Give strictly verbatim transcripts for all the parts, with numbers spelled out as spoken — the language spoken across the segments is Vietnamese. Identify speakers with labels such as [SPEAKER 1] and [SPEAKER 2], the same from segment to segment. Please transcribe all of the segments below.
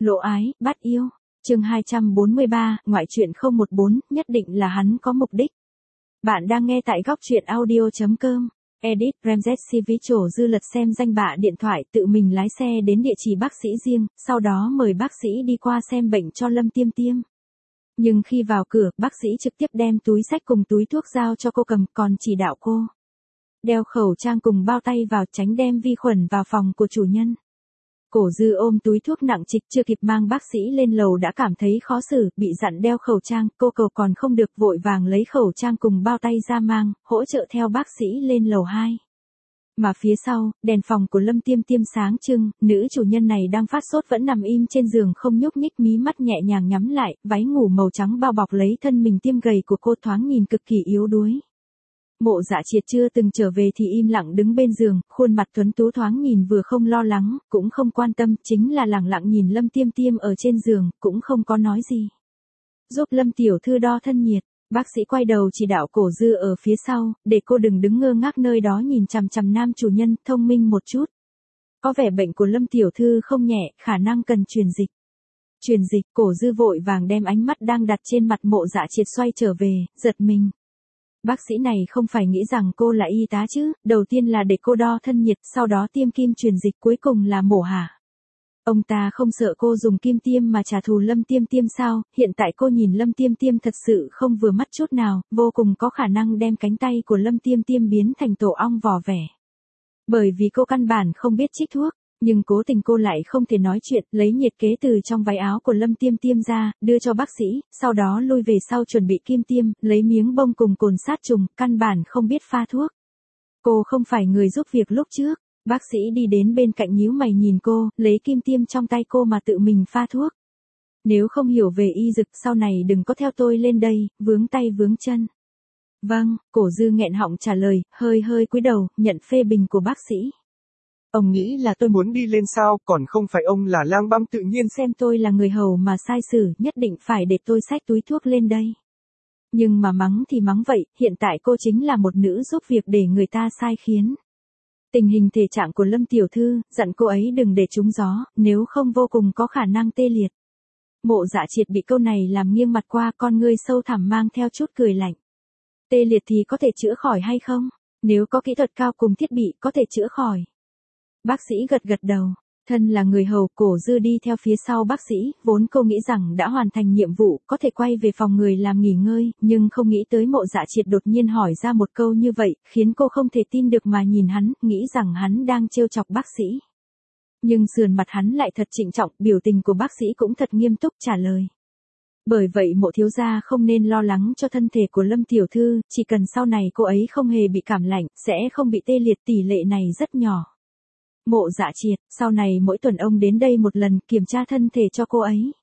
[SPEAKER 1] Lộ ái, bắt yêu. Chương hai trăm bốn mươi ba, ngoại truyện không một bốn, nhất định là hắn có mục đích. Bạn đang nghe tại góc truyện audio chấm com. Edit Ramses Sivicho dư lật xem danh bạ điện thoại, tự mình lái xe đến địa chỉ bác sĩ riêng, sau đó mời bác sĩ đi qua xem bệnh cho Lâm Tiêm Tiêm. Nhưng khi vào cửa, bác sĩ trực tiếp đem túi xách cùng túi thuốc giao cho cô cầm, còn chỉ đạo cô đeo khẩu trang cùng bao tay vào, tránh đem vi khuẩn vào phòng của chủ nhân. Cổ Dư ôm túi thuốc nặng trịch, chưa kịp mang bác sĩ lên lầu đã cảm thấy khó xử, bị dặn đeo khẩu trang, cô cầu còn không được, vội vàng lấy khẩu trang cùng bao tay ra mang, hỗ trợ theo bác sĩ lên lầu hai. Mà phía sau, đèn phòng của Lâm Tiêm Tiêm sáng trưng, nữ chủ nhân này đang phát sốt vẫn nằm im trên giường không nhúc nhích, mí mắt nhẹ nhàng nhắm lại, váy ngủ màu trắng bao bọc lấy thân mình tiêm gầy của cô, thoáng nhìn cực kỳ yếu đuối. Mộ Dạ Triệt chưa từng trở về thì im lặng đứng bên giường, khuôn mặt tuấn tú thoáng nhìn vừa không lo lắng, cũng không quan tâm, chính là lẳng lặng nhìn Lâm Tiêm Tiêm ở trên giường, cũng không có nói gì. Giúp Lâm tiểu thư đo thân nhiệt, bác sĩ quay đầu chỉ đạo Cổ Dư ở phía sau, để cô đừng đứng ngơ ngác nơi đó nhìn chằm chằm nam chủ nhân, thông minh một chút. Có vẻ bệnh của Lâm tiểu thư không nhẹ, khả năng cần truyền dịch. Truyền dịch, Cổ Dư vội vàng đem ánh mắt đang đặt trên mặt Mộ Dạ Triệt xoay trở về, giật mình. Bác sĩ này không phải nghĩ rằng cô là y tá chứ, đầu tiên là để cô đo thân nhiệt, sau đó tiêm kim truyền dịch, cuối cùng là mổ hả? Ông ta không sợ cô dùng kim tiêm mà trả thù Lâm Tiêm Tiêm sao? Hiện tại cô nhìn Lâm Tiêm Tiêm thật sự không vừa mắt chút nào, vô cùng có khả năng đem cánh tay của Lâm Tiêm Tiêm biến thành tổ ong vò vẽ. Bởi vì cô căn bản không biết trích thuốc, nhưng cố tình cô lại không thể nói chuyện, lấy nhiệt kế từ trong váy áo của Lâm Tiêm Tiêm ra, đưa cho bác sĩ, sau đó lui về sau chuẩn bị kim tiêm, lấy miếng bông cùng cồn sát trùng, căn bản không biết pha thuốc. Cô không phải người giúp việc lúc trước, bác sĩ đi đến bên cạnh nhíu mày nhìn cô, lấy kim tiêm trong tay cô mà tự mình pha thuốc. Nếu không hiểu về y dực sau này đừng có theo tôi lên đây, vướng tay vướng chân. Vâng, Cổ Dư nghẹn họng trả lời, hơi hơi cúi đầu, nhận phê bình của bác sĩ.
[SPEAKER 2] Ông nghĩ là tôi muốn đi lên sao, còn không phải ông là lang băm tự nhiên.
[SPEAKER 1] Xem tôi là người hầu mà sai xử, nhất định phải để tôi xách túi thuốc lên đây. Nhưng mà mắng thì mắng vậy, hiện tại cô chính là một nữ giúp việc để người ta sai khiến. Tình hình thể trạng của Lâm tiểu thư, dặn cô ấy đừng để trúng gió, nếu không vô cùng có khả năng tê liệt. Mộ Dạ Triệt bị câu này làm nghiêng mặt qua, con ngươi sâu thẳm mang theo chút cười lạnh. Tê liệt thì có thể chữa khỏi hay không? Nếu có kỹ thuật cao cùng thiết bị có thể chữa khỏi. Bác sĩ gật gật đầu, thân là người hầu, Cổ Dư đi theo phía sau bác sĩ, vốn cô nghĩ rằng đã hoàn thành nhiệm vụ, có thể quay về phòng người làm nghỉ ngơi, nhưng không nghĩ tới Mộ Dạ Triệt đột nhiên hỏi ra một câu như vậy, khiến cô không thể tin được mà nhìn hắn, nghĩ rằng hắn đang trêu chọc bác sĩ. Nhưng sườn mặt hắn lại thật trịnh trọng, biểu tình của bác sĩ cũng thật nghiêm túc trả lời. Bởi vậy Mộ thiếu gia không nên lo lắng cho thân thể của Lâm tiểu thư, chỉ cần sau này cô ấy không hề bị cảm lạnh, sẽ không bị tê liệt, tỷ lệ này rất nhỏ. Mộ Dạ Triệt, sau này mỗi tuần ông đến đây một lần, kiểm tra thân thể cho cô ấy.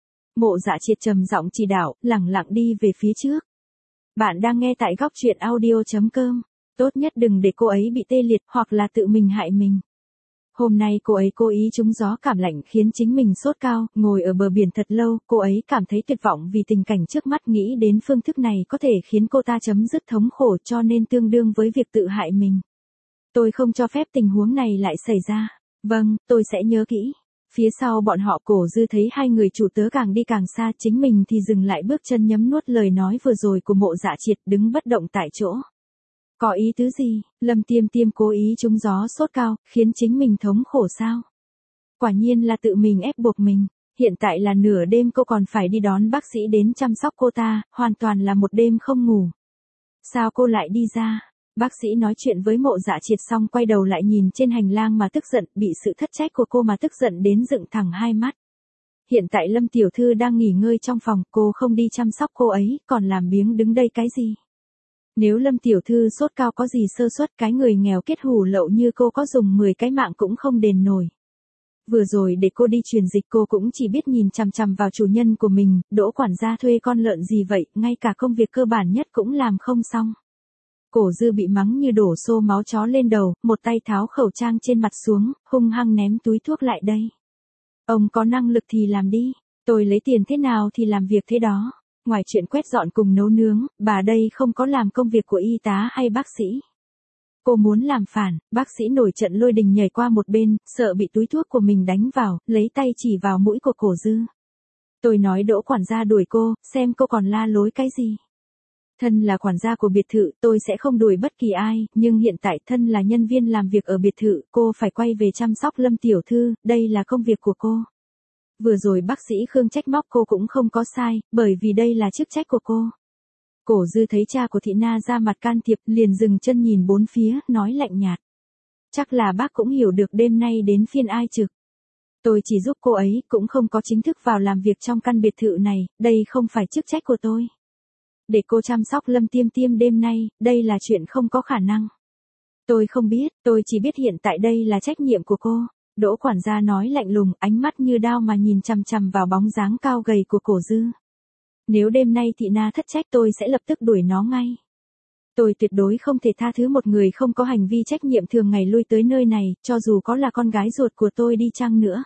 [SPEAKER 1] Mộ Dạ Triệt trầm giọng chỉ đạo, lẳng lặng đi về phía trước. Bạn đang nghe tại góc truyện audio chấm com. Tốt nhất đừng để cô ấy bị tê liệt, hoặc là tự mình hại mình. Hôm nay cô ấy cố ý trúng gió cảm lạnh khiến chính mình sốt cao, ngồi ở bờ biển thật lâu, cô ấy cảm thấy tuyệt vọng vì tình cảnh trước mắt, nghĩ đến phương thức này có thể khiến cô ta chấm dứt thống khổ, cho nên tương đương với việc tự hại mình. Tôi không cho phép tình huống này lại xảy ra. Vâng, tôi sẽ nhớ kỹ. Phía sau bọn họ, Cổ Dư thấy hai người chủ tớ càng đi càng xa, chính mình thì dừng lại bước chân, nhấm nuốt lời nói vừa rồi của Mộ Dạ Triệt, đứng bất động tại chỗ. Có ý tứ gì? Lâm Tiêm Tiêm cố ý trúng gió sốt cao, khiến chính mình thống khổ sao? Quả nhiên là tự mình ép buộc mình. Hiện tại là nửa đêm, cô còn phải đi đón bác sĩ đến chăm sóc cô ta, hoàn toàn là một đêm không ngủ. Sao cô lại đi ra? Bác sĩ nói chuyện với Mộ Dạ Triệt xong quay đầu lại nhìn trên hành lang mà tức giận, bị sự thất trách của cô mà tức giận đến dựng thẳng hai mắt. Hiện tại Lâm tiểu thư đang nghỉ ngơi trong phòng, cô không đi chăm sóc cô ấy, còn làm biếng đứng đây cái gì? Nếu Lâm tiểu thư sốt cao có gì sơ suất, cái người nghèo kết hủ lậu như cô có dùng mười cái mạng cũng không đền nổi. Vừa rồi để cô đi truyền dịch cô cũng chỉ biết nhìn chằm chằm vào chủ nhân của mình, Đỗ quản gia thuê con lợn gì vậy, ngay cả công việc cơ bản nhất cũng làm không xong. Cổ Dư bị mắng như đổ xô máu chó lên đầu, một tay tháo khẩu trang trên mặt xuống, hung hăng ném túi thuốc lại đây. Ông có năng lực thì làm đi, tôi lấy tiền thế nào thì làm việc thế đó. Ngoài chuyện quét dọn cùng nấu nướng, bà đây không có làm công việc của y tá hay bác sĩ. Cô muốn làm phản, bác sĩ nổi trận lôi đình nhảy qua một bên, sợ bị túi thuốc của mình đánh vào, lấy tay chỉ vào mũi của Cổ Dư. Tôi nói Đỗ quản gia đuổi cô, xem cô còn la lối cái gì. Thân là quản gia của biệt thự, tôi sẽ không đuổi bất kỳ ai, nhưng hiện tại thân là nhân viên làm việc ở biệt thự, cô phải quay về chăm sóc Lâm tiểu thư, đây là công việc của cô. Vừa rồi bác sĩ Khương trách móc cô cũng không có sai, bởi vì đây là chức trách của cô. Cổ Dư thấy cha của Thị Na ra mặt can thiệp, liền dừng chân nhìn bốn phía, nói lạnh nhạt. Chắc là bác cũng hiểu được đêm nay đến phiên ai trực. Tôi chỉ giúp cô ấy, cũng không có chính thức vào làm việc trong căn biệt thự này, đây không phải chức trách của tôi. Để cô chăm sóc Lâm Tiêm Tiêm đêm nay, đây là chuyện không có khả năng. Tôi không biết, tôi chỉ biết hiện tại đây là trách nhiệm của cô. Đỗ quản gia nói lạnh lùng, ánh mắt như đao mà nhìn chằm chằm vào bóng dáng cao gầy của Cổ Dư. Nếu đêm nay Thị Na thất trách tôi sẽ lập tức đuổi nó ngay. Tôi tuyệt đối không thể tha thứ một người không có hành vi trách nhiệm thường ngày lui tới nơi này, cho dù có là con gái ruột của tôi đi chăng nữa.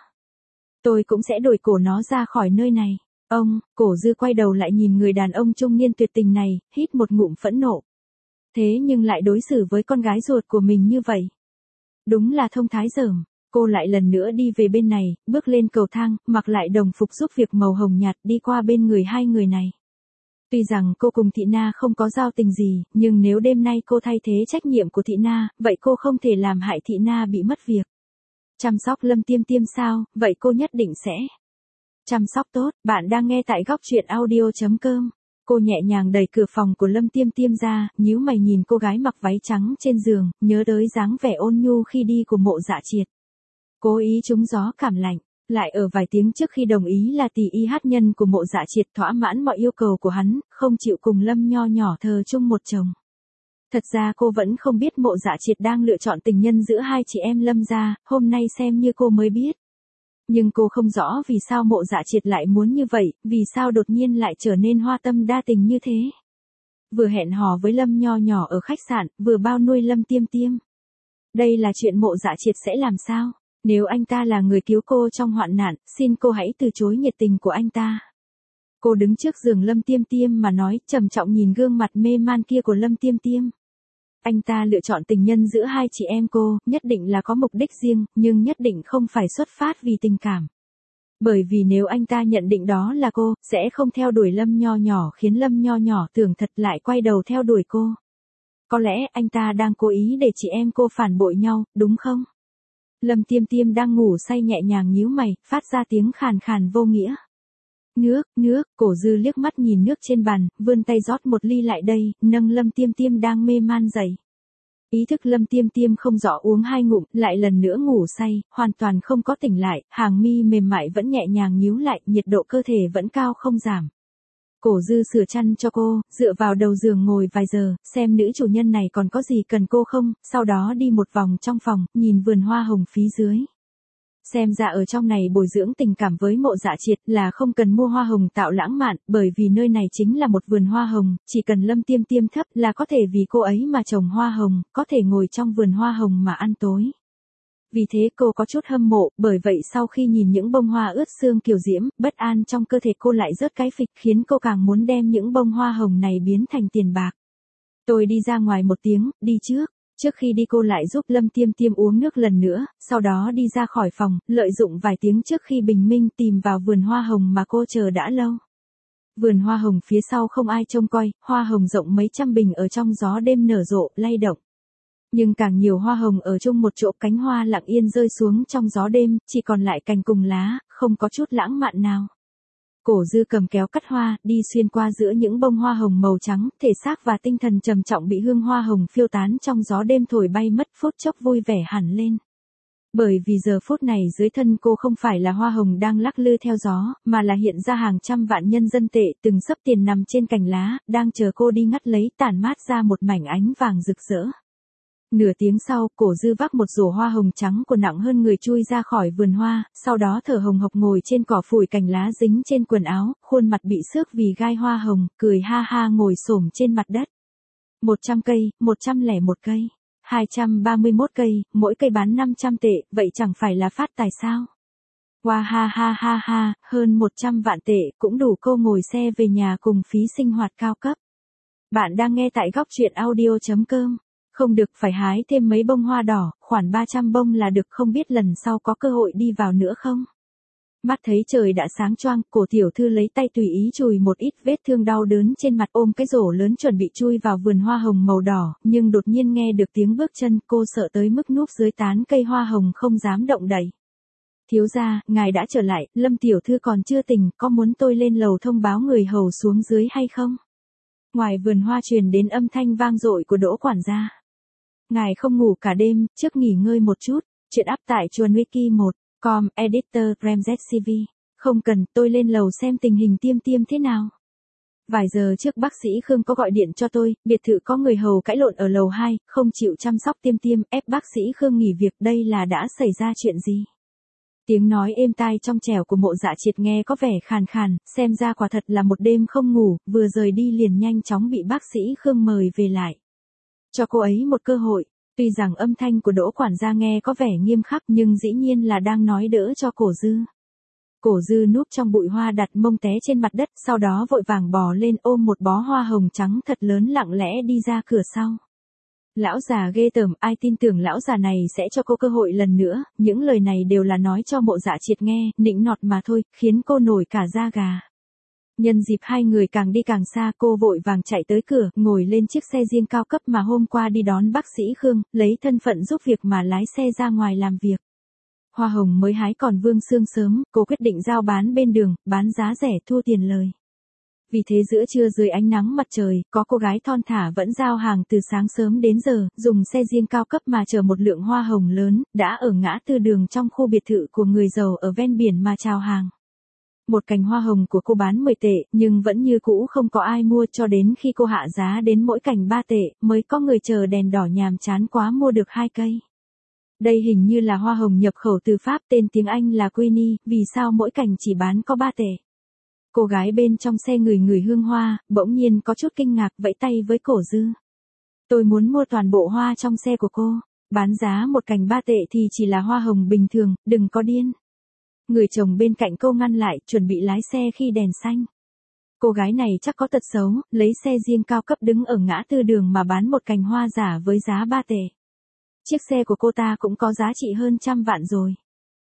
[SPEAKER 1] Tôi cũng sẽ đuổi cổ nó ra khỏi nơi này. Ông, Cổ Dư quay đầu lại nhìn người đàn ông trung niên tuyệt tình này, hít một ngụm phẫn nộ. Thế nhưng lại đối xử với con gái ruột của mình như vậy. Đúng là thông thái dởm. Cô lại lần nữa đi về bên này, bước lên cầu thang, mặc lại đồng phục giúp việc màu hồng nhạt đi qua bên người hai người này. Tuy rằng cô cùng Thị Na không có giao tình gì, nhưng nếu đêm nay cô thay thế trách nhiệm của Thị Na, vậy cô không thể làm hại Thị Na bị mất việc. Chăm sóc Lâm Tiêm Tiêm sao, vậy cô nhất định sẽ chăm sóc tốt. Bạn đang nghe tại góc truyện audio chấm com. Cô nhẹ nhàng đẩy cửa phòng của Lâm Tiêm Tiêm ra, nhíu mày nhìn cô gái mặc váy trắng trên giường, nhớ tới dáng vẻ ôn nhu khi đi của Mộ Dạ Triệt. Cố ý trúng gió cảm lạnh, lại ở vài tiếng trước khi đồng ý là tỷ y hát nhân của Mộ Dạ Triệt thỏa mãn mọi yêu cầu của hắn, không chịu cùng Lâm nho nhỏ thờ chung một chồng. Thật ra cô vẫn không biết Mộ Dạ Triệt đang lựa chọn tình nhân giữa hai chị em Lâm gia, hôm nay xem như cô mới biết. Nhưng cô không rõ vì sao Mộ Dạ Triệt lại muốn như vậy, vì sao đột nhiên lại trở nên hoa tâm đa tình như thế. Vừa hẹn hò với Lâm nho nhỏ ở khách sạn, vừa bao nuôi Lâm Tiêm Tiêm. Đây là chuyện Mộ Dạ Triệt sẽ làm sao? Nếu anh ta là người cứu cô trong hoạn nạn, xin cô hãy từ chối nhiệt tình của anh ta. Cô đứng trước giường Lâm Tiêm Tiêm mà nói, trầm trọng nhìn gương mặt mê man kia của Lâm Tiêm Tiêm. Anh ta lựa chọn tình nhân giữa hai chị em cô, nhất định là có mục đích riêng, nhưng nhất định không phải xuất phát vì tình cảm. Bởi vì nếu anh ta nhận định đó là cô, sẽ không theo đuổi Lâm nho nhỏ khiến Lâm nho nhỏ tưởng thật lại quay đầu theo đuổi cô. Có lẽ anh ta đang cố ý để chị em cô phản bội nhau, đúng không? Lâm Tiêm Tiêm đang ngủ say nhẹ nhàng nhíu mày, phát ra tiếng khàn khàn vô nghĩa. Nước, nước, Cổ Dư liếc mắt nhìn nước trên bàn, vươn tay rót một ly lại đây, nâng Lâm Tiêm Tiêm đang mê man dậy. Ý thức Lâm Tiêm Tiêm không rõ uống hai ngụm, lại lần nữa ngủ say, hoàn toàn không có tỉnh lại, hàng mi mềm mại vẫn nhẹ nhàng nhíu lại, nhiệt độ cơ thể vẫn cao không giảm. Cổ Dư sửa chăn cho cô, dựa vào đầu giường ngồi vài giờ, xem nữ chủ nhân này còn có gì cần cô không, sau đó đi một vòng trong phòng, nhìn vườn hoa hồng phía dưới. Xem ra ở trong này bồi dưỡng tình cảm với Mộ Dạ Triệt là không cần mua hoa hồng tạo lãng mạn, bởi vì nơi này chính là một vườn hoa hồng, chỉ cần Lâm Tiêm Tiêm thấp là có thể vì cô ấy mà trồng hoa hồng, có thể ngồi trong vườn hoa hồng mà ăn tối. Vì thế cô có chút hâm mộ, bởi vậy sau khi nhìn những bông hoa ướt sương kiều diễm, bất an trong cơ thể cô lại rớt cái phịch, khiến cô càng muốn đem những bông hoa hồng này biến thành tiền bạc. Tôi đi ra ngoài một tiếng, đi trước. Trước khi đi cô lại giúp Lâm Tiêm Tiêm uống nước lần nữa, sau đó đi ra khỏi phòng, lợi dụng vài tiếng trước khi bình minh tìm vào vườn hoa hồng mà cô chờ đã lâu. Vườn hoa hồng phía sau không ai trông coi, hoa hồng rộng mấy trăm bình ở trong gió đêm nở rộ, lay động. Nhưng càng nhiều hoa hồng ở chung một chỗ, cánh hoa lặng yên rơi xuống trong gió đêm, chỉ còn lại cành cùng lá, không có chút lãng mạn nào. Cổ Dư cầm kéo cắt hoa, đi xuyên qua giữa những bông hoa hồng màu trắng, thể xác và tinh thần trầm trọng bị hương hoa hồng phiêu tán trong gió đêm thổi bay mất, phút chốc vui vẻ hẳn lên. Bởi vì giờ phút này dưới thân cô không phải là hoa hồng đang lắc lư theo gió, mà là hiện ra hàng trăm vạn nhân dân tệ từng xấp tiền nằm trên cành lá, đang chờ cô đi ngắt lấy, tản mát ra một mảnh ánh vàng rực rỡ. Nửa tiếng sau, Cổ Dư vác một rổ hoa hồng trắng của nặng hơn người chui ra khỏi vườn hoa, sau đó thở hồng hộc ngồi trên cỏ phủi cành lá dính trên quần áo, khuôn mặt bị xước vì gai hoa hồng, cười ha ha ngồi xổm trên mặt đất. một trăm cây, một trăm lẻ một cây, hai trăm ba mươi mốt cây, mỗi cây bán năm trăm tệ, vậy chẳng phải là phát tài sao? Wow ha ha ha ha, hơn một trăm vạn tệ, cũng đủ cô ngồi xe về nhà cùng phí sinh hoạt cao cấp. Bạn đang nghe tại góc truyện audio chấm com. Không được, phải hái thêm mấy bông hoa đỏ, khoảng ba trăm bông là được, không biết lần sau có cơ hội đi vào nữa không? Mắt thấy trời đã sáng choang, cổ tiểu thư lấy tay tùy ý chùi một ít vết thương đau đớn trên mặt, ôm cái rổ lớn chuẩn bị chui vào vườn hoa hồng màu đỏ, nhưng đột nhiên nghe được tiếng bước chân, cô sợ tới mức núp dưới tán cây hoa hồng không dám động đậy. Thiếu gia, ngài đã trở lại, Lâm tiểu thư còn chưa tỉnh, có muốn tôi lên lầu thông báo người hầu xuống dưới hay không? Ngoài vườn hoa truyền đến âm thanh vang dội của Đỗ quản gia. Ngài không ngủ cả đêm, trước nghỉ ngơi một chút. Chuyện up tại chuồn wiki một chấm com, editor Premzcv. Không cần, tôi lên lầu xem tình hình Tiêm Tiêm thế nào. Vài giờ trước bác sĩ Khương có gọi điện cho tôi, biệt thự có người hầu cãi lộn ở lầu hai, không chịu chăm sóc Tiêm Tiêm, ép bác sĩ Khương nghỉ việc, đây là đã xảy ra chuyện gì? Tiếng nói êm tai trong trẻo của Mộ Dạ Triệt nghe có vẻ khàn khàn, xem ra quả thật là một đêm không ngủ, vừa rời đi liền nhanh chóng bị bác sĩ Khương mời về lại. Cho cô ấy một cơ hội, tuy rằng âm thanh của Đỗ quản gia nghe có vẻ nghiêm khắc nhưng dĩ nhiên là đang nói đỡ cho Cổ Dư. Cổ Dư núp trong bụi hoa đặt mông té trên mặt đất, sau đó vội vàng bò lên ôm một bó hoa hồng trắng thật lớn lặng lẽ đi ra cửa sau. Lão già ghê tởm, ai tin tưởng lão già này sẽ cho cô cơ hội lần nữa, những lời này đều là nói cho Mộ Dạ Triệt nghe, nịnh nọt mà thôi, khiến cô nổi cả da gà. Nhân dịp hai người càng đi càng xa, cô vội vàng chạy tới cửa, ngồi lên chiếc xe riêng cao cấp mà hôm qua đi đón bác sĩ Khương, lấy thân phận giúp việc mà lái xe ra ngoài làm việc. Hoa hồng mới hái còn vương sương sớm, cô quyết định giao bán bên đường, bán giá rẻ thua tiền lời. Vì thế giữa trưa dưới ánh nắng mặt trời, có cô gái thon thả vẫn giao hàng từ sáng sớm đến giờ, dùng xe riêng cao cấp mà chở một lượng hoa hồng lớn, đã ở ngã tư đường trong khu biệt thự của người giàu ở ven biển mà chào hàng. Một cành hoa hồng của cô bán mười tệ, nhưng vẫn như cũ không có ai mua, cho đến khi cô hạ giá đến mỗi cành ba tệ, mới có người chờ đèn đỏ nhàm chán quá mua được hai cây. Đây hình như là hoa hồng nhập khẩu từ Pháp, tên tiếng Anh là Queenie, vì sao mỗi cành chỉ bán có ba tệ? Cô gái bên trong xe ngửi ngửi hương hoa, bỗng nhiên có chút kinh ngạc, vẫy tay với Cổ Dư. Tôi muốn mua toàn bộ hoa trong xe của cô, bán giá một cành ba tệ thì chỉ là hoa hồng bình thường, đừng có điên. Người chồng bên cạnh cô ngăn lại, chuẩn bị lái xe khi đèn xanh. Cô gái này chắc có tật xấu, lấy xe riêng cao cấp đứng ở ngã tư đường mà bán một cành hoa giả với giá ba tệ. Chiếc xe của cô ta cũng có giá trị hơn trăm vạn rồi.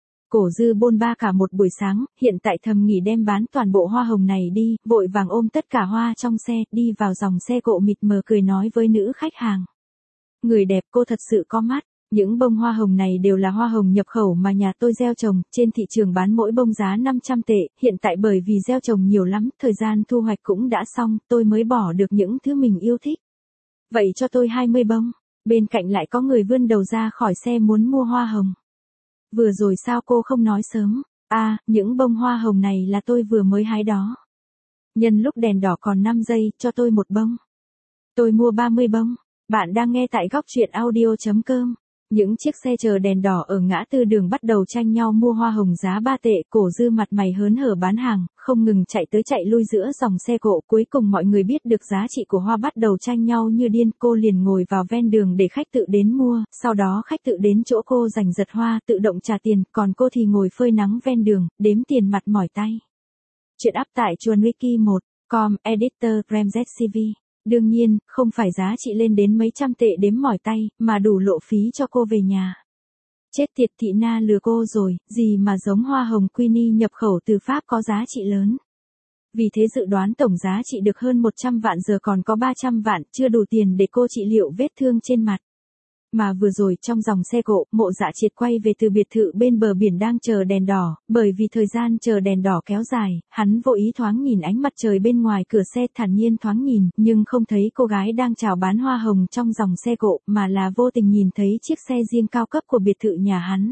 [SPEAKER 1] Cổ Dư bôn ba cả một buổi sáng, hiện tại thầm nghỉ đem bán toàn bộ hoa hồng này đi, vội vàng ôm tất cả hoa trong xe, đi vào dòng xe cộ mịt mờ cười nói với nữ khách hàng. Người đẹp, cô thật sự có mắt. Những bông hoa hồng này đều là hoa hồng nhập khẩu mà nhà tôi gieo trồng, trên thị trường bán mỗi bông giá năm trăm tệ, hiện tại bởi vì gieo trồng nhiều lắm, thời gian thu hoạch cũng đã xong, tôi mới bỏ được những thứ mình yêu thích. Vậy cho tôi hai mươi bông, bên cạnh lại có người vươn đầu ra khỏi xe muốn mua hoa hồng. Vừa rồi sao cô không nói sớm, à, những bông hoa hồng này là tôi vừa mới hái đó. Nhân lúc đèn đỏ còn năm giây, cho tôi một bông. Tôi mua ba mươi bông, bạn đang nghe tại góc truyện audio chấm com. Những chiếc xe chờ đèn đỏ ở ngã tư đường bắt đầu tranh nhau mua hoa hồng giá ba tệ, Cổ Dư mặt mày hớn hở bán hàng, không ngừng chạy tới chạy lui giữa dòng xe cộ, cuối cùng mọi người biết được giá trị của hoa bắt đầu tranh nhau như điên, cô liền ngồi vào ven đường để khách tự đến mua, sau đó khách tự đến chỗ cô giành giật hoa, tự động trả tiền, còn cô thì ngồi phơi nắng ven đường, đếm tiền mặt mỏi tay. Chuyện up tại chuồn wiki một chấm com, editor Premzcv. Đương nhiên, không phải giá trị lên đến mấy trăm tệ đếm mỏi tay, mà đủ lộ phí cho cô về nhà. Chết tiệt, thị na lừa cô rồi, gì mà giống hoa hồng Queenie nhập khẩu từ Pháp có giá trị lớn. Vì thế dự đoán tổng giá trị được hơn một trăm vạn, giờ còn có ba trăm vạn, chưa đủ tiền để cô trị liệu vết thương trên mặt. Mà vừa rồi trong dòng xe cộ, Mộ Dạ Triệt quay về từ biệt thự bên bờ biển đang chờ đèn đỏ, bởi vì thời gian chờ đèn đỏ kéo dài, hắn vô ý thoáng nhìn ánh mặt trời bên ngoài cửa xe, thản nhiên thoáng nhìn, nhưng không thấy cô gái đang chào bán hoa hồng trong dòng xe cộ, mà là vô tình nhìn thấy chiếc xe riêng cao cấp của biệt thự nhà hắn.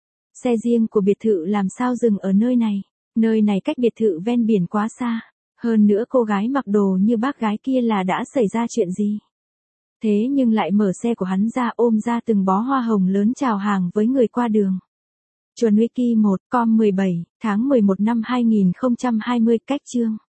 [SPEAKER 1] Xe riêng của biệt thự làm sao dừng ở nơi này? Nơi này cách biệt thự ven biển quá xa. Hơn nữa cô gái mặc đồ như bác gái kia là đã xảy ra chuyện gì? Thế nhưng lại mở xe của hắn ra, ôm ra từng bó hoa hồng lớn chào hàng với người qua đường. Chuồn wiki một chấm com mười bảy tháng mười một năm hai nghìn không trăm hai mươi, cách chương.